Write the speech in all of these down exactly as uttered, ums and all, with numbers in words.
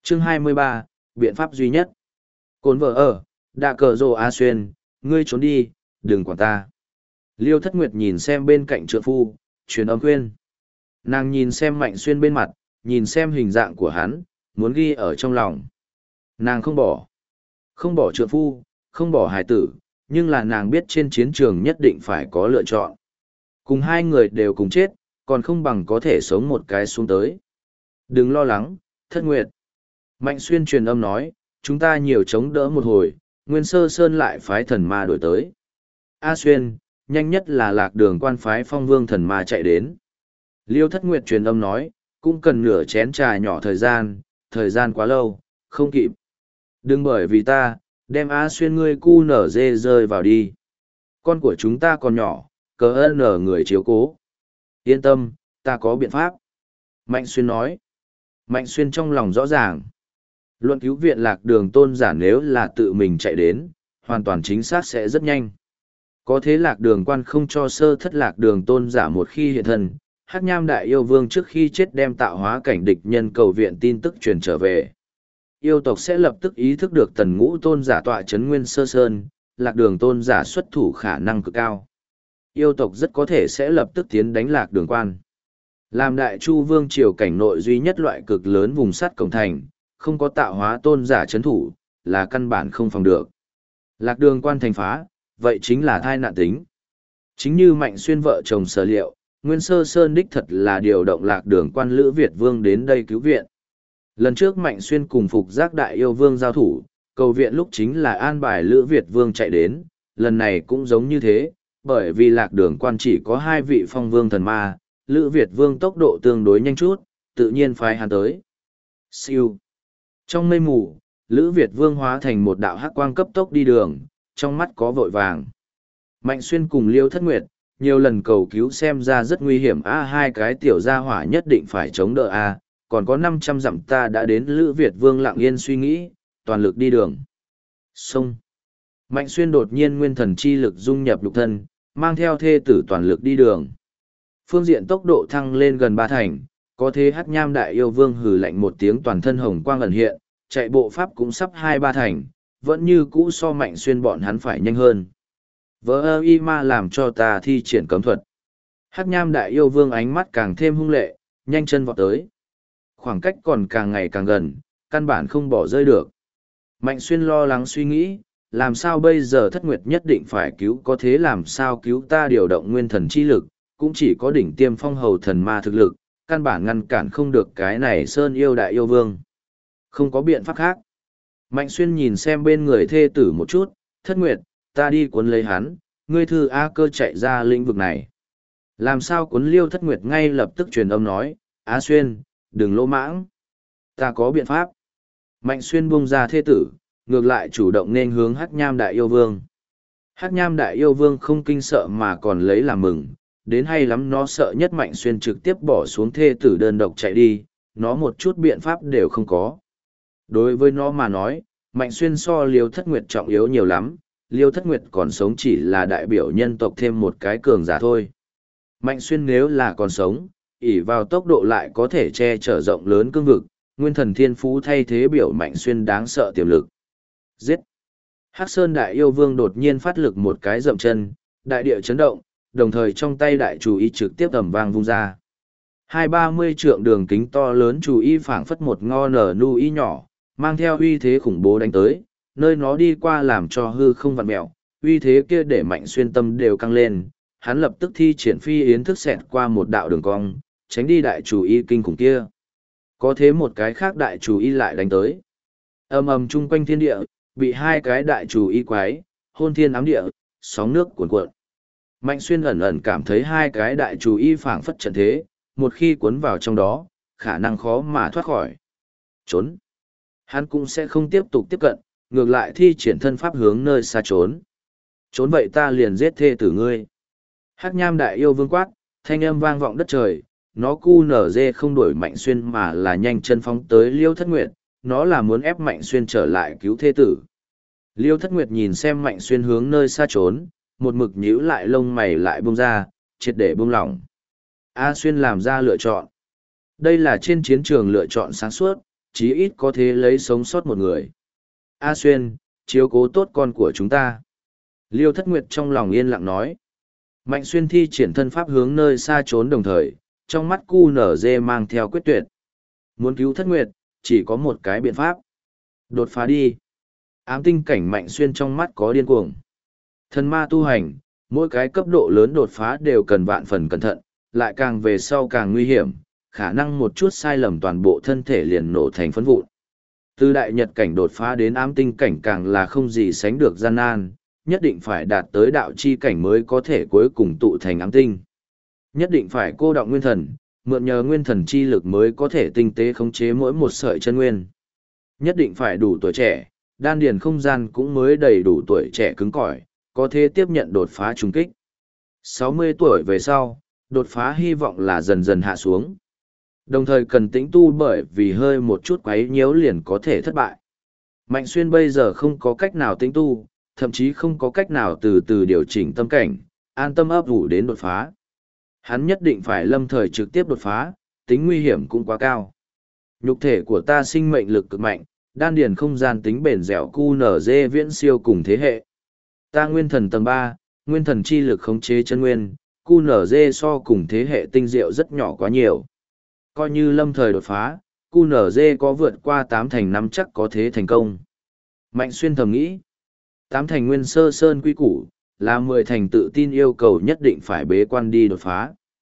Chương hai mươi ba, biện pháp duy nhất. Cồn vợ ở, đạ cờ rồ A Xuyên, ngươi trốn đi, đừng quản ta. Liêu Thất Nguyệt nhìn xem bên cạnh trượng phu, truyền âm khuyên. Nàng nhìn xem Mạnh Xuyên bên mặt, nhìn xem hình dạng của hắn, muốn ghi ở trong lòng. Nàng không bỏ. Không bỏ trượng phu, không bỏ hài tử, nhưng là nàng biết trên chiến trường nhất định phải có lựa chọn. Cùng hai người đều cùng chết, còn không bằng có thể sống một cái xuống tới. Đừng lo lắng, Thất Nguyệt. Mạnh Xuyên truyền âm nói, chúng ta nhiều chống đỡ một hồi, Nguyên Sơ Sơn lại phái thần ma đổi tới. A Xuyên, nhanh nhất là lạc đường quan phái phong vương thần ma chạy đến. Liêu Thất Nguyệt truyền âm nói, cũng cần nửa chén trà nhỏ thời gian, thời gian quá lâu, không kịp. Đừng bởi vì ta, đem A Xuyên ngươi cu nở dê rơi vào đi. Con của chúng ta còn nhỏ, cờ ơn nở người chiếu cố. Yên tâm, ta có biện pháp. Mạnh Xuyên nói. Mạnh Xuyên trong lòng rõ ràng. Luận cứu viện lạc đường tôn giả nếu là tự mình chạy đến, hoàn toàn chính xác sẽ rất nhanh. Có thế lạc đường quan không cho sơ thất lạc đường tôn giả một khi hiện thân, Hắc Nham Đại Yêu Vương trước khi chết đem tạo hóa cảnh địch nhân cầu viện tin tức truyền trở về. Yêu tộc sẽ lập tức ý thức được tần ngũ tôn giả tọa chấn Nguyên Sơ Sơn, lạc đường tôn giả xuất thủ khả năng cực cao. Yêu tộc rất có thể sẽ lập tức tiến đánh lạc đường quan. Làm Đại Chu Vương triều cảnh nội duy nhất loại cực lớn vùng sắt cổng thành, không có tạo hóa tôn giả chấn thủ, là căn bản không phòng được. Lạc đường quan thành phá, vậy chính là thai nạn tính. Chính như Mạnh Xuyên vợ chồng sở liệu, Nguyên Sơ Sơn đích thật là điều động lạc đường quan Lữ Việt Vương đến đây cứu viện. Lần trước Mạnh Xuyên cùng Phục Giác Đại Yêu Vương giao thủ, cầu viện lúc chính là an bài Lữ Việt Vương chạy đến, lần này cũng giống như thế, bởi vì lạc đường quan chỉ có hai vị phong vương thần ma, Lữ Việt Vương tốc độ tương đối nhanh chút, tự nhiên phái hắn tới. Siêu. Trong mây mù, Lữ Việt Vương hóa thành một đạo hắc quang cấp tốc đi đường, trong mắt có vội vàng. Mạnh Xuyên cùng Liêu Thất Nguyệt, nhiều lần cầu cứu xem ra rất nguy hiểm a hai cái tiểu gia hỏa nhất định phải chống đỡ a còn có năm trăm dặm ta đã đến Lữ Việt Vương lặng yên suy nghĩ, toàn lực đi đường. Xông. Mạnh Xuyên đột nhiên nguyên thần chi lực dung nhập lục thân, mang theo thê tử toàn lực đi đường. Phương diện tốc độ thăng lên gần ba thành, có thế Hắc Nham Đại Yêu Vương hừ lạnh một tiếng toàn thân hồng quang ẩn hiện, chạy bộ pháp cũng sắp hai ba thành, vẫn như cũ so Mạnh Xuyên bọn hắn phải nhanh hơn. Vỡ ơ y ma làm cho ta thi triển cấm thuật. Hắc Nham Đại Yêu Vương ánh mắt càng thêm hung lệ, nhanh chân vọt tới. Khoảng cách còn càng ngày càng gần, căn bản không bỏ rơi được. Mạnh Xuyên lo lắng suy nghĩ, làm sao bây giờ Thất Nguyệt nhất định phải cứu, có thế làm sao cứu ta điều động nguyên thần chi lực, cũng chỉ có đỉnh tiêm phong hầu thần ma thực lực, căn bản ngăn cản không được cái này Sơn Yêu Đại Yêu Vương. Không có biện pháp khác. Mạnh Xuyên nhìn xem bên người thê tử một chút, Thất Nguyệt, ta đi cuốn lấy hắn, ngươi thư A Cơ chạy ra lĩnh vực này. Làm sao cuốn Liêu Thất Nguyệt ngay lập tức truyền âm nói, Á Xuyên, đừng lỗ mãng. Ta có biện pháp. Mạnh Xuyên buông ra thê tử, ngược lại chủ động nên hướng Hắc Nham Đại Yêu Vương. Hắc Nham Đại Yêu Vương không kinh sợ mà còn lấy làm mừng, đến hay lắm nó sợ nhất Mạnh Xuyên trực tiếp bỏ xuống thê tử đơn độc chạy đi, nó một chút biện pháp đều không có. Đối với nó mà nói, Mạnh Xuyên so Liêu Thất Nguyệt trọng yếu nhiều lắm, Liêu Thất Nguyệt còn sống chỉ là đại biểu nhân tộc thêm một cái cường giả thôi. Mạnh Xuyên nếu là còn sống, ỷ vào tốc độ lại có thể che chở rộng lớn cương vực, nguyên thần thiên phú thay thế biểu Mạnh Xuyên đáng sợ tiềm lực. Giết! Hắc Sơn Đại Yêu Vương đột nhiên phát lực một cái dậm chân, đại địa chấn động, đồng thời trong tay đại chủ y trực tiếp ầm vang vung ra. Hai ba mươi trượng đường kính to lớn chủ y phảng phất một ngo nở nu y nhỏ, mang theo uy thế khủng bố đánh tới, nơi nó đi qua làm cho hư không vặn mẹo, uy thế kia để Mạnh Xuyên tâm đều căng lên, hắn lập tức thi triển phi yến thức xẹt qua một đạo đường cong, tránh đi đại chủ y kinh khủng kia. Có thế một cái khác đại chủ y lại đánh tới. Ầm ầm chung quanh thiên địa, bị hai cái đại chủ y quái, hôn thiên ám địa, sóng nước cuồn cuộn. Mạnh Xuyên ẩn ẩn cảm thấy hai cái đại chủ y phảng phất trận thế, một khi cuốn vào trong đó, khả năng khó mà thoát khỏi. Trốn. Hắn cũng sẽ không tiếp tục tiếp cận, ngược lại thi triển thân pháp hướng nơi xa trốn. Trốn vậy ta liền giết thê tử ngươi. Hắc Nham Đại Yêu Vương quát, thanh âm vang vọng đất trời, nó cu nở dê không đuổi Mạnh Xuyên mà là nhanh chân phóng tới Liêu Thất Nguyệt, nó là muốn ép Mạnh Xuyên trở lại cứu thê tử. Liêu Thất Nguyệt nhìn xem Mạnh Xuyên hướng nơi xa trốn, một mực nhíu lại lông mày lại buông ra, triệt để buông lỏng. A Xuyên làm ra lựa chọn. Đây là trên chiến trường lựa chọn sáng suốt, chí ít có thể lấy sống sót một người. A Xuyên, chiếu cố tốt con của chúng ta. Liêu Thất Nguyệt trong lòng yên lặng nói. Mạnh Xuyên thi triển thân pháp hướng nơi xa trốn đồng thời, trong mắt cu nở dê mang theo quyết tuyệt. Muốn cứu Thất Nguyệt, chỉ có một cái biện pháp. Đột phá đi. Ám tinh cảnh Mạnh Xuyên trong mắt có điên cuồng. Thần ma tu hành, mỗi cái cấp độ lớn đột phá đều cần vạn phần cẩn thận, lại càng về sau càng nguy hiểm, khả năng một chút sai lầm toàn bộ thân thể liền nổ thành phấn vụn. Từ đại nhật cảnh đột phá đến ám tinh cảnh càng là không gì sánh được gian nan, nhất định phải đạt tới đạo chi cảnh mới có thể cuối cùng tụ thành ám tinh. Nhất định phải cô đọng nguyên thần, mượn nhờ nguyên thần chi lực mới có thể tinh tế khống chế mỗi một sợi chân nguyên. Nhất định phải đủ tuổi trẻ, đan điền không gian cũng mới đầy đủ tuổi trẻ cứng cỏi, có thể tiếp nhận đột phá trùng kích. sáu mươi tuổi về sau, đột phá hy vọng là dần dần hạ xuống. Đồng thời cần tĩnh tu bởi vì hơi một chút quấy nhiễu liền có thể thất bại. Mạnh Xuyên bây giờ không có cách nào tĩnh tu, thậm chí không có cách nào từ từ điều chỉnh tâm cảnh, an tâm ấp ủ đến đột phá. Hắn nhất định phải lâm thời trực tiếp đột phá, tính nguy hiểm cũng quá cao. Nhục thể của ta sinh mệnh lực cực mạnh, đan điền không gian tính bền dẻo cu nở dê viễn siêu cùng thế hệ. Ta nguyên thần tầng ba, nguyên thần chi lực khống chế chân nguyên, cu nở dê so cùng thế hệ tinh diệu rất nhỏ quá nhiều. Coi như lâm thời đột phá, cu nở dê có vượt qua tám thành năm chắc có thế thành công. Mạnh Xuyên thầm nghĩ, tám thành nguyên sơ sơn quy củ, là mười thành tự tin yêu cầu nhất định phải bế quan đi đột phá.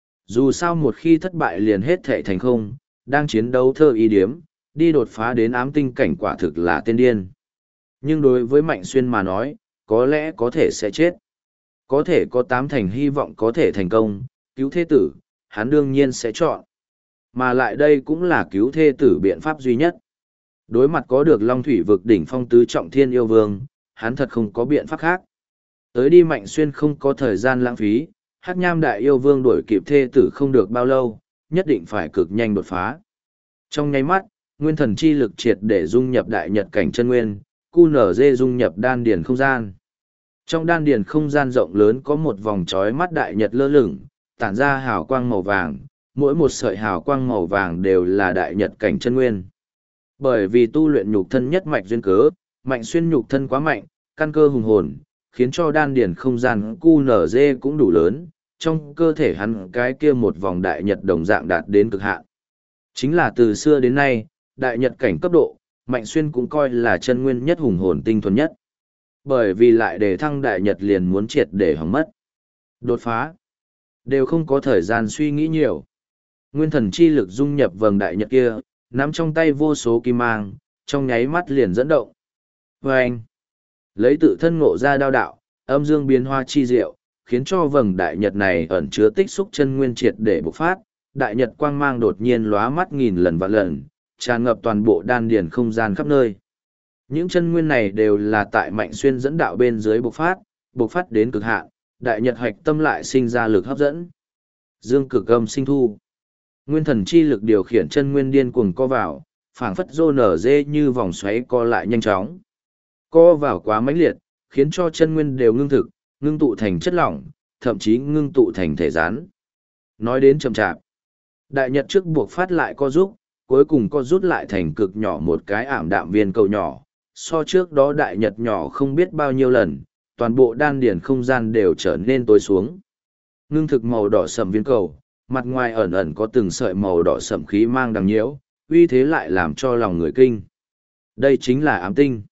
Dù sao một khi thất bại liền hết thệ thành không, đang chiến đấu thơ ý điếm, đi đột phá đến ám tinh cảnh quả thực là tên điên. Nhưng đối với Mạnh Xuyên mà nói, có lẽ có thể sẽ chết. Có thể có tám thành hy vọng có thể thành công, cứu thế tử, hắn đương nhiên sẽ chọn. Mà lại đây cũng là cứu thế tử biện pháp duy nhất. Đối mặt có được Long Thủy vực đỉnh phong tứ trọng thiên yêu vương, hắn thật không có biện pháp khác. Tới đi Mạnh Xuyên không có thời gian lãng phí, Hắc Nham đại yêu vương đuổi kịp thê tử không được bao lâu, nhất định phải cực nhanh đột phá. Trong nháy mắt, nguyên thần chi lực triệt để dung nhập đại nhật cảnh chân nguyên, cu nở dê dung nhập đan điền không gian. Trong đan điền không gian rộng lớn có một vòng trói mắt đại nhật lơ lửng, tản ra hào quang màu vàng, mỗi một sợi hào quang màu vàng đều là đại nhật cảnh chân nguyên. Bởi vì tu luyện nhục thân nhất mạch duyên cớ, Mạnh Xuyên nhục thân quá mạnh, căn cơ hùng hồn, khiến cho đan điền không gian cu nở dê cũng đủ lớn, trong cơ thể hắn cái kia một vòng đại nhật đồng dạng đạt đến cực hạn. Chính là từ xưa đến nay, đại nhật cảnh cấp độ, Mạnh Xuyên cũng coi là chân nguyên nhất hùng hồn tinh thuần nhất. Bởi vì lại để thăng đại nhật liền muốn triệt để hỏng mất. Đột phá. Đều không có thời gian suy nghĩ nhiều. Nguyên thần chi lực dung nhập vầng đại nhật kia, nắm trong tay vô số kim mang, trong nháy mắt liền dẫn động. Và anh, lấy tự thân ngộ ra đao đạo, âm dương biến hoa chi diệu, khiến cho vầng đại nhật này ẩn chứa tích xúc chân nguyên triệt để bộc phát, đại nhật quang mang đột nhiên lóa mắt nghìn lần vạn lần, tràn ngập toàn bộ đan điền không gian khắp nơi. Những chân nguyên này đều là tại Mạnh Xuyên dẫn đạo bên dưới bộc phát, bộc phát đến cực hạn, đại nhật hạch tâm lại sinh ra lực hấp dẫn. Dương cực âm sinh thu. Nguyên thần chi lực điều khiển chân nguyên điên cuồng co vào, phảng phất rô nở dê như vòng xoáy co lại nhanh chóng. Co vào quá mãnh liệt, khiến cho chân nguyên đều ngưng thực, ngưng tụ thành chất lỏng, thậm chí ngưng tụ thành thể rán. Nói đến chậm chạp, đại nhật trước buộc phát lại co rút, cuối cùng co rút lại thành cực nhỏ một cái ảm đạm viên cầu nhỏ, so trước đó đại nhật nhỏ không biết bao nhiêu lần, toàn bộ đan điền không gian đều trở nên tối xuống. Ngưng thực màu đỏ sẫm viên cầu, mặt ngoài ẩn ẩn có từng sợi màu đỏ sẫm khí mang đằng nhiễu, uy thế lại làm cho lòng người kinh. Đây chính là ám tinh.